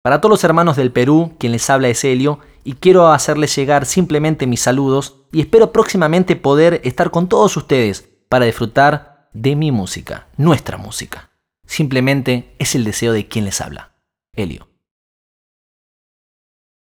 Para todos los hermanos del Perú, quien les habla es Helio, y quiero hacerles llegar simplemente mis saludos y espero próximamente poder estar con todos ustedes para disfrutar de mi música, nuestra música. Simplemente es el deseo de quien les habla, Helio.